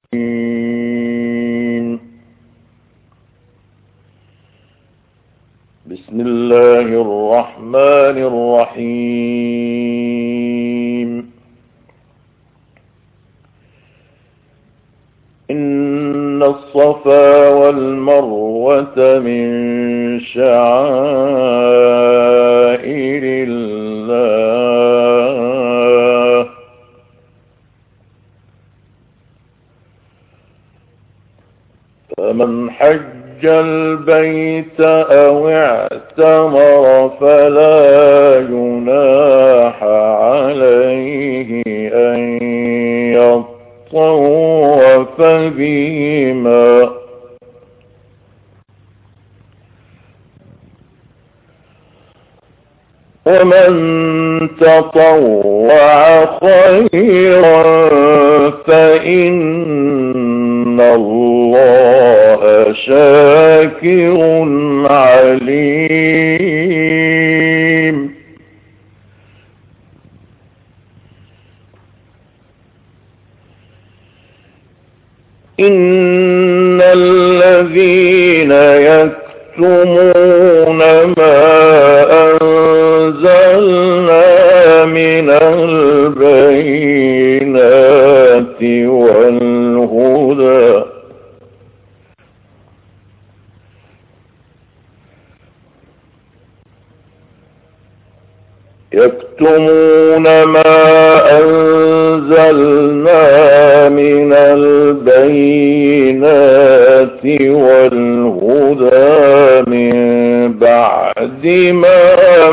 بسم الله الرحمن الرحيم. إن الصفا والمروة من شعائر الله، فمن حج البيت أو اعتمر فلا جناح عليه أن يطوف بهما، ومن تطوع خيرا فإن الله شاكر عليم. إن الذين يكتمون ما أنزلنا من البينات والهدى من بعد ما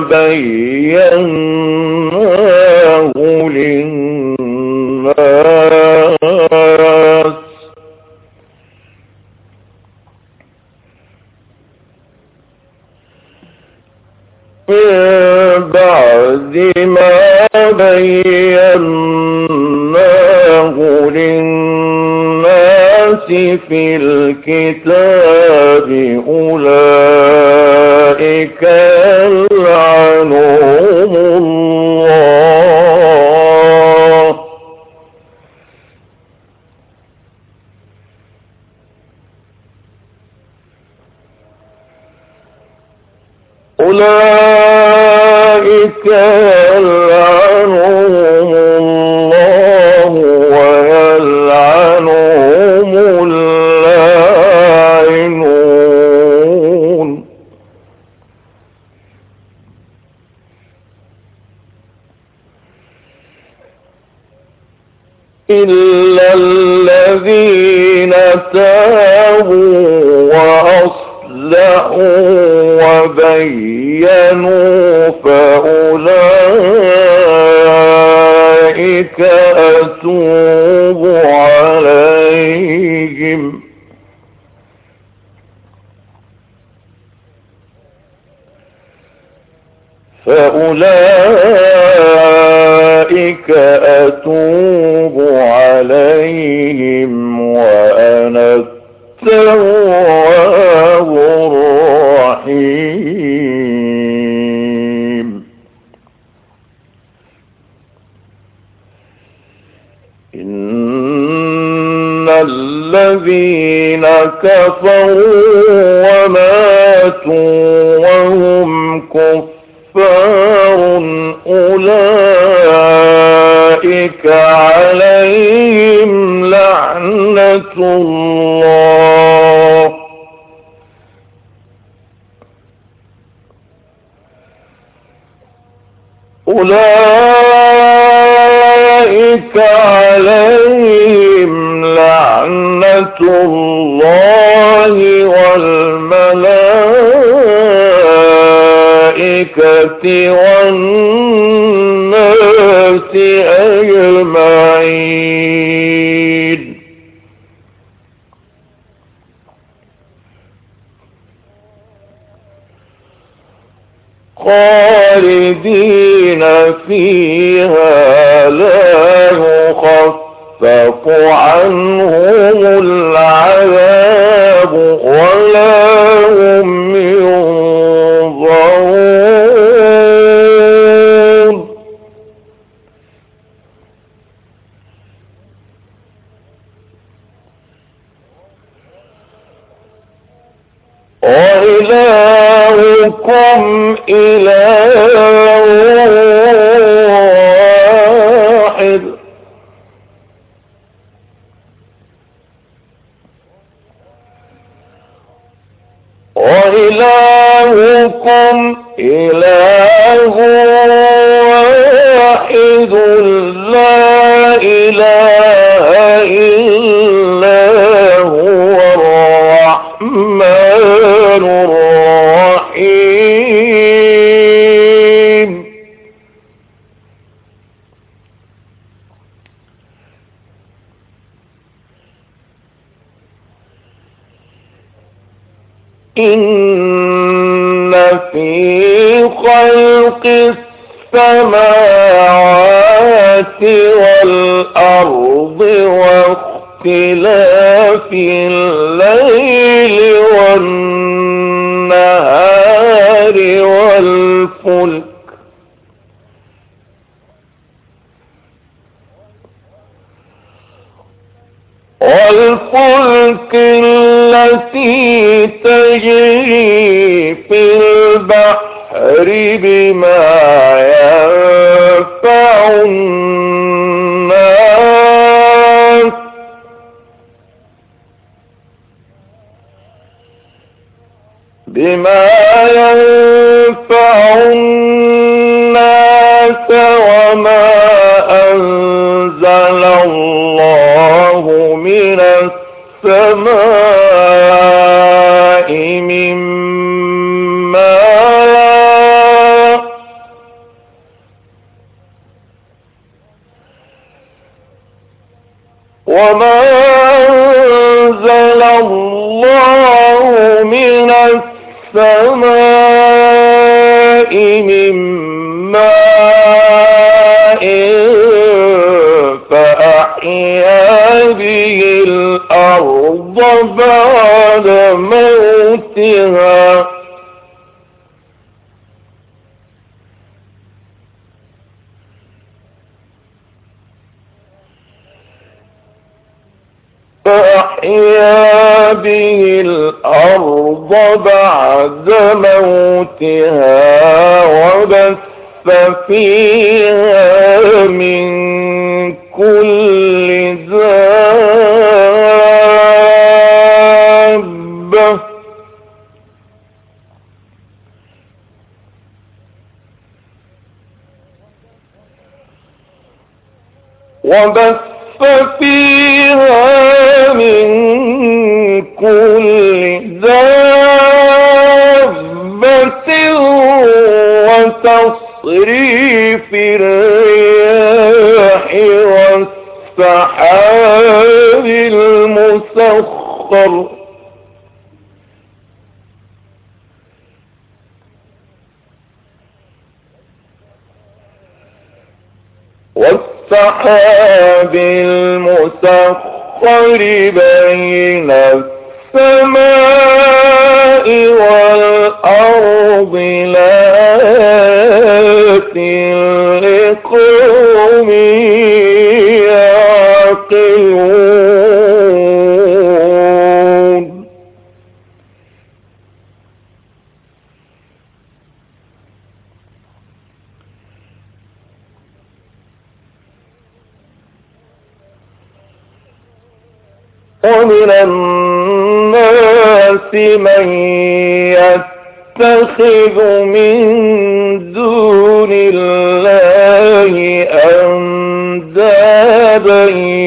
بيناه للناس، في الكتاب أولئك يلعنهم الله، أولئك يلعنهم الله ويلعنهم اللاعنون. إلا الذين تابوا وأصلحوا وبينوا فأولئك أتوب عليهم، وأنا التواب الرحيم. إن الذين كفروا وماتوا وهم كفار أولئك عليهم لعنة الله، والملائكة والناس أجمعين، خالدين فيها لا يخفف عنهم العذاب ولا هم ينظرون. وإلهكم إله واحد وإلهكم إله واحد لا إله إلا هو الرحمن الرحيم إن في خلق السماوات والأرض واختلاف الليل والنهار والفلك التي تجري في البحر بما ينفع الناس وما أنزل الله من السماء من ماء فأحيا به الأرض بعد موتها وبث فيها من كل دابة وتصريف الرياح والسحاب المسخر بين السماء والأرض لآيات لقوم يعقلون ومن الناس من يتخذ من دون الله أندادا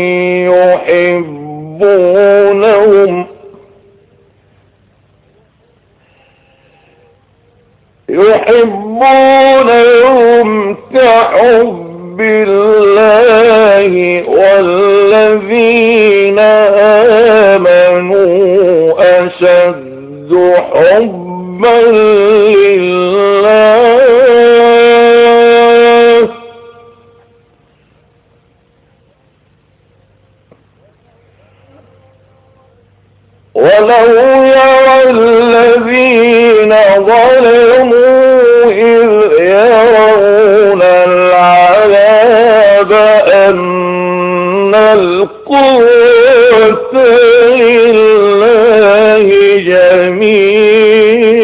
يحبونهم كحب الله والذين آمنوا أشد حبا لله ولو يرى الذين ظلموا إذ يرون العذاب أن القوة لله جميعا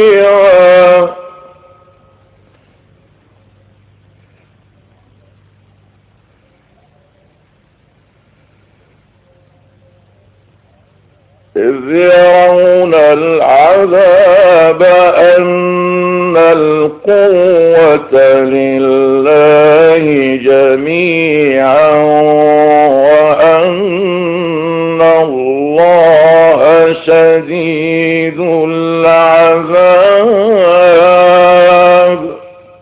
إذ يرون العذاب أن القوة لله جميعا وأن الله شديد العذاب.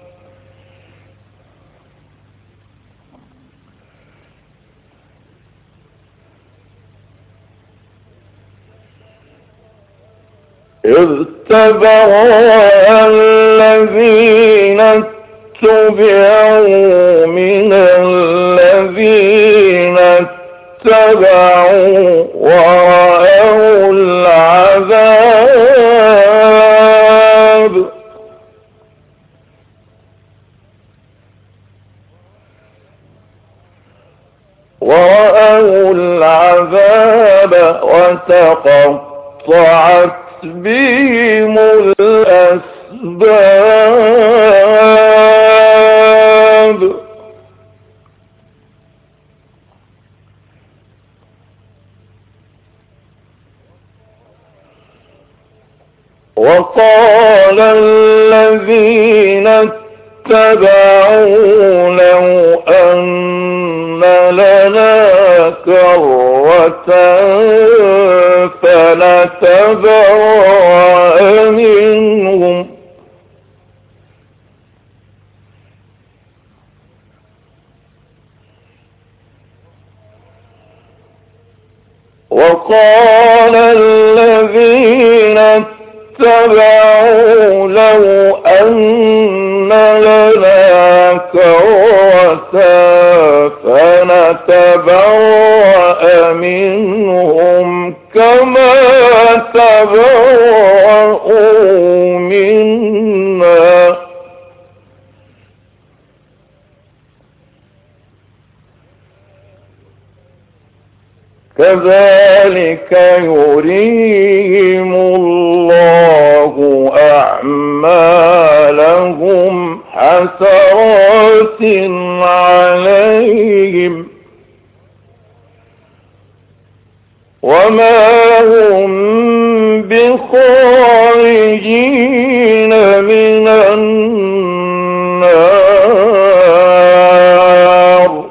إذ تبرأ الذين اتبعوا من الذين اتبعوا ورأوا العذاب وتقطعت بهم الأسباب. وقال الذين اتبعوا لو أن لنا كرة فنتبرأ منهم وقال الذين اتبعوا لو أن لنا كرة فنتبرأ منهم كما تبرأوا منا كذلك يريهم الله أعمالهم حسرات عليهم وما هم بخارجين من النار.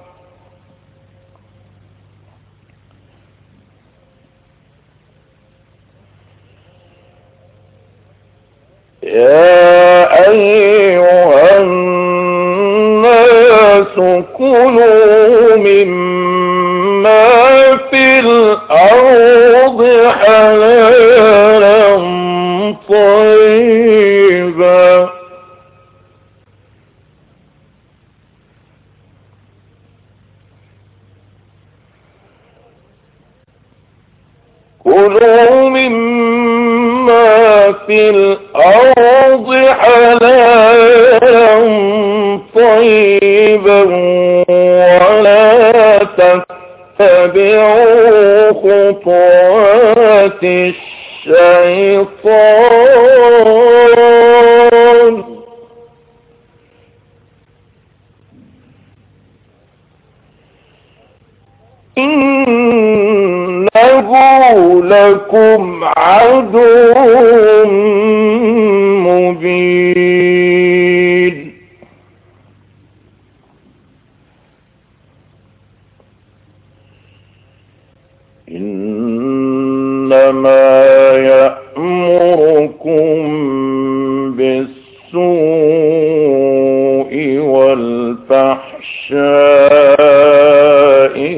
يا أيها الناس كلوا مما في الأرض حلالا طيبا كلوا مما في الأرض حلالا طيبا ولا تتبعوا خطوات الشيطان إنه لكم عدو مبين. إنما يأمركم بالسوء والفحشاء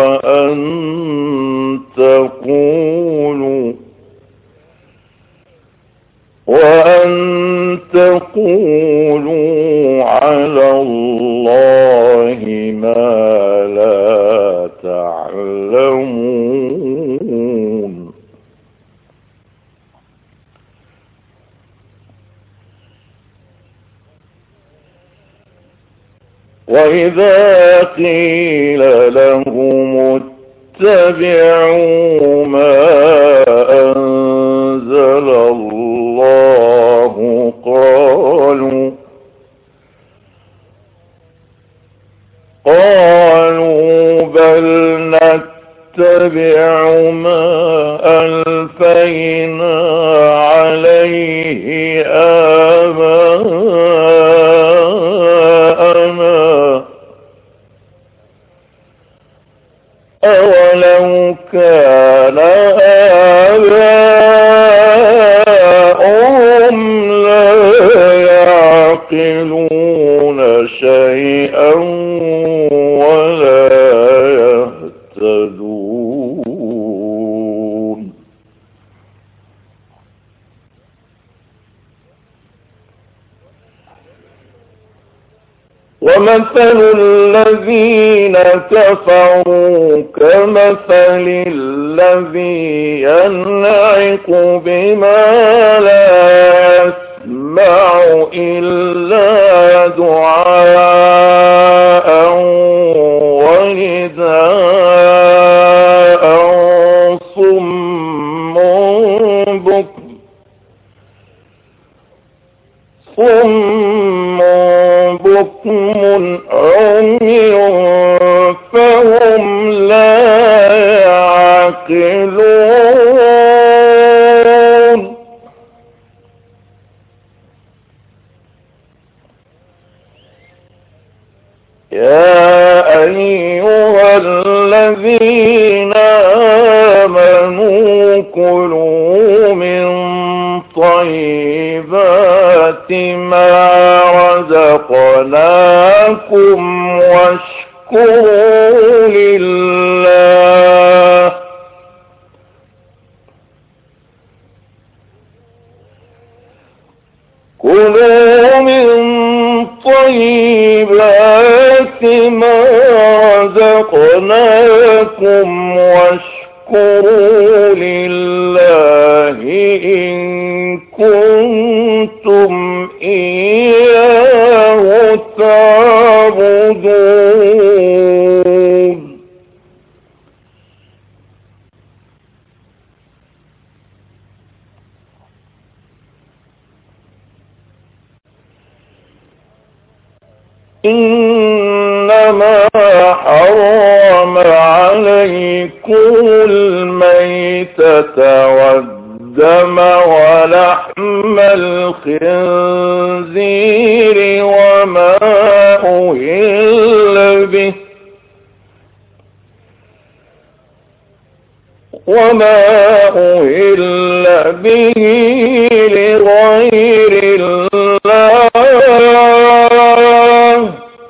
وأن تقولوا على الله ما لا تعلمون. وإذا قيل لهم اتبعوا ما أنزل الله قالوا بل نتبع نتبع ما ألفينا عليه آباءنا أولو كان آباؤهم لا يعقلون شيئا ولا يهتدون ومثل الذين كفروا كمثل الذي ينعق بما لا يسمع إلا دعاء ونداء صم بكم عمي فهم لا يعقلون يا أيها الذين آمنوا كلوا من طيبات ما رزقناكم واشكروا لله كلوا من طيبات ما رزقناكم واشكروا لله إن كنتم إياه تعبدون إنما حرم عليكم الميتة والدم ولحم الخنزير وما أهل به لغير الله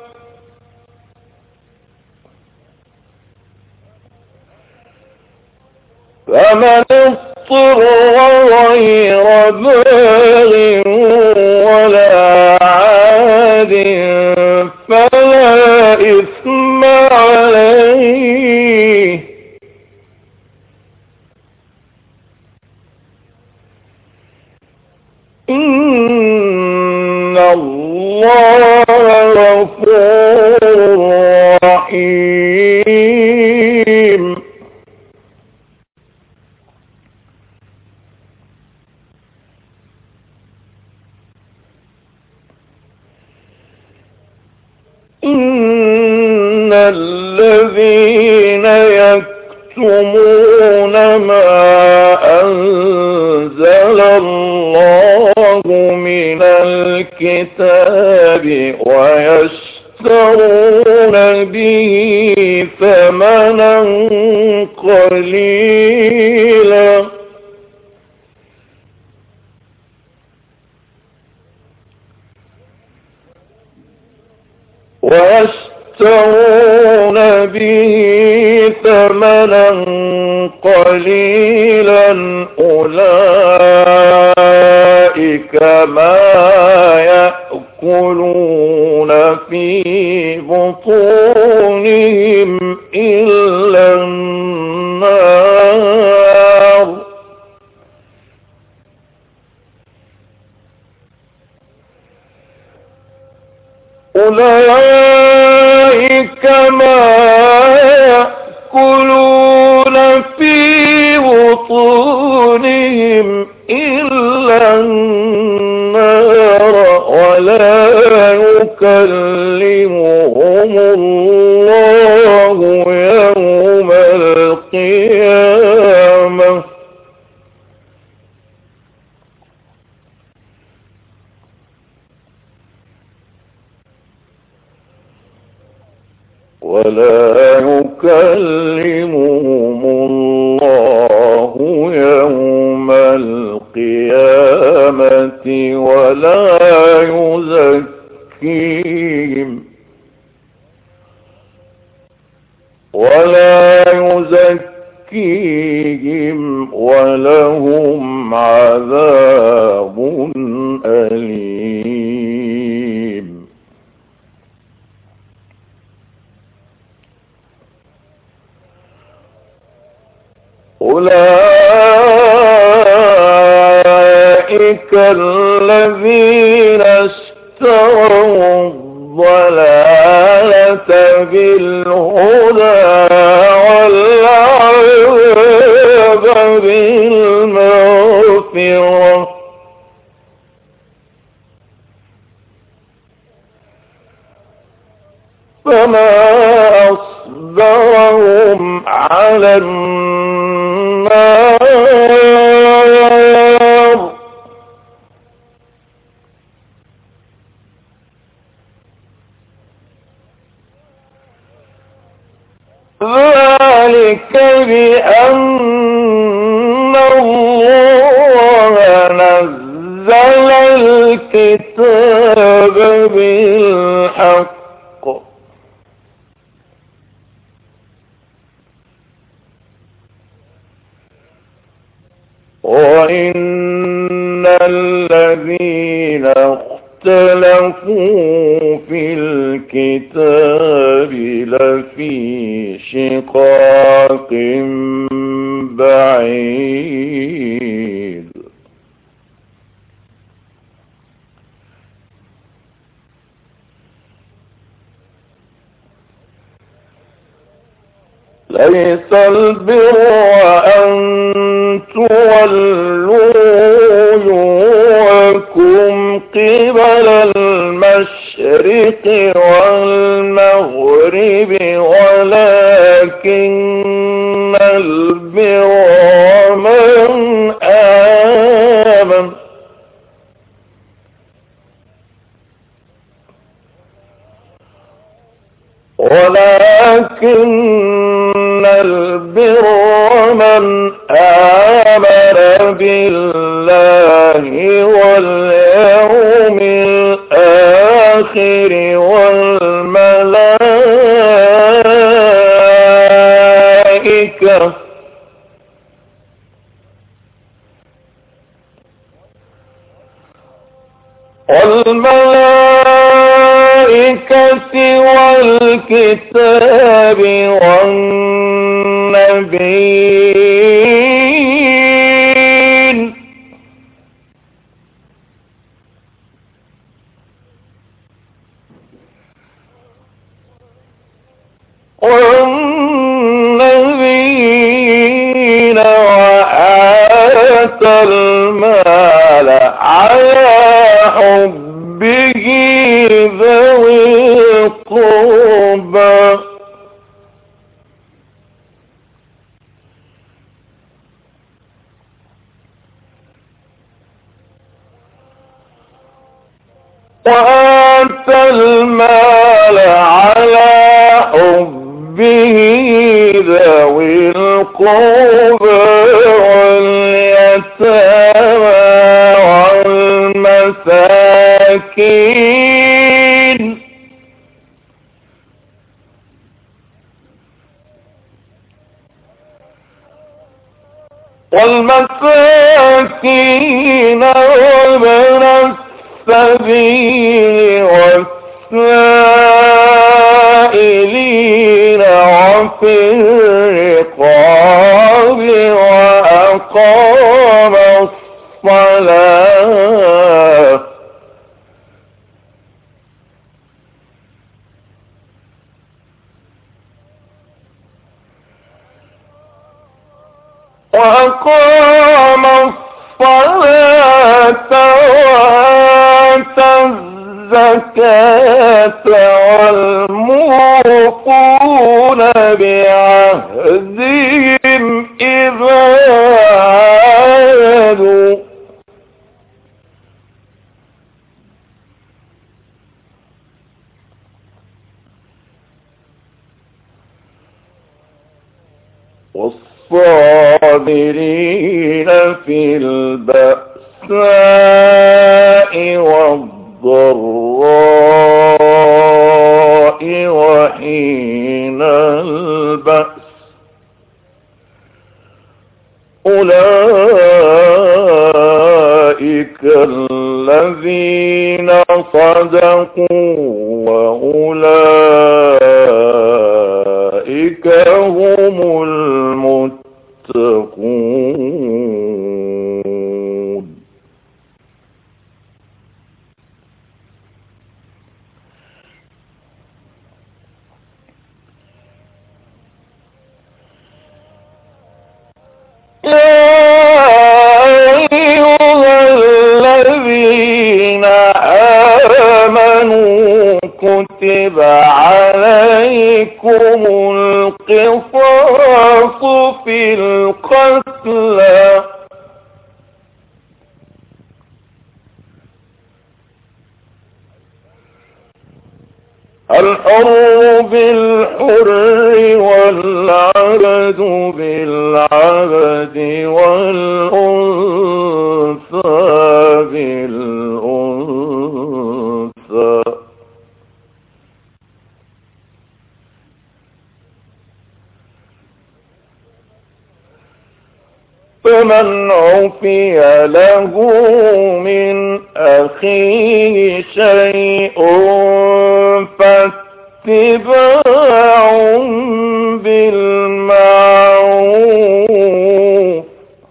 فمن اضطر غير باغ ولا عاد فلا إثم عليه إن الله غفور رحيم إن الذين يكتمون ما أنزل الله من الكتاب ويشترون به ثمنا قليلا أولئك ما يأكلون في بطونهم إلا النار أولئك ما يأكلون في بطونهم إلا النار ولا يكلمهم الله يوم القيامة القيامة ولا يكلمهم الله يوم القيامة ولا يزكيهم ولهم عذاب أليم. أولئك الذين اشتروا الضلالة بالهدى والعذاب بالمغفرة فما أصبرهم على النار ذلك بأن الله نزل الكتاب بالحق وإن الذين اختلفوا في الكتاب لفي شقاق بعيد. ليس البر أن تولوا وجوهكم قبل المشرق والمغرب ولكن البر من آمن بالله واليوم الآخر والملائكة والكتاب والنبيين وآتى المال على حبه ذوي القربى ذوي القربى واليتامى والمساكين وابن السبيل والسائلين وفي الرقاب وأقام الصلاة وآتى الزكاة والموفون بعهدهم إذا عادوا والصابرين في البأساء والضراء وحين البأس أولئك الذين صدقوا وأولئك هم المتقون. كتب عليكم القصاص في القتلى الحر بالحر والعبد بالعبد والأنثى بالأنثى فمن عفي له من أخيه شيء فاتباع بالمعروف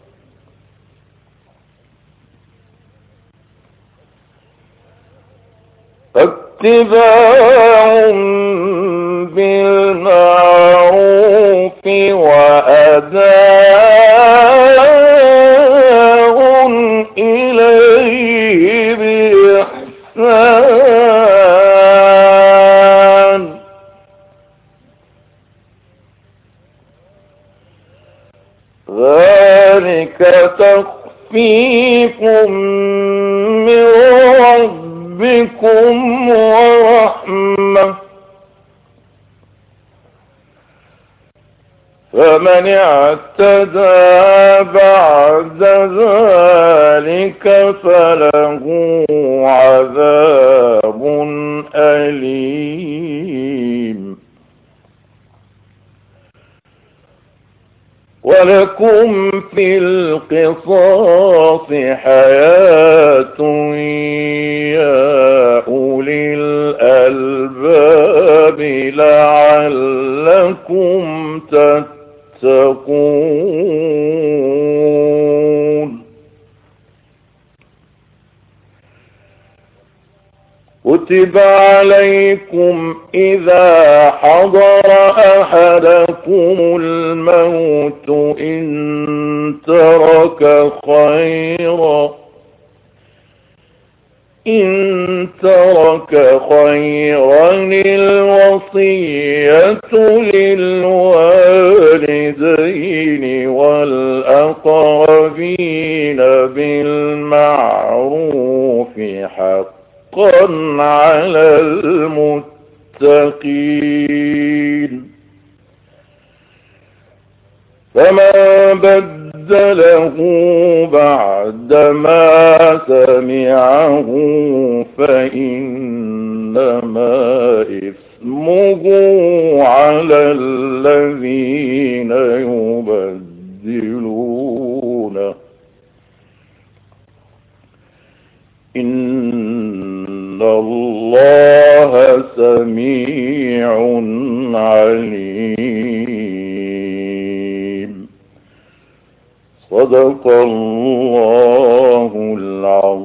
وأداء إليه بإحسان ذلك تخفيف من ربكم ورحمة فمن اعتدى بعد ذلك فله عذاب أليم ولكم في القصاص حياة يا أولي الألباب لعلكم تتقون كتب عليكم إذا حضر أحدكم الموت إن ترك خيرا الوصية للوالدين والأقربين بالمعروف حقا على المتقين فمن بدله بعدما سمعه فإنما إثمه على الذين يبدلونه إن الله سميع عليم صدق الله العظيم.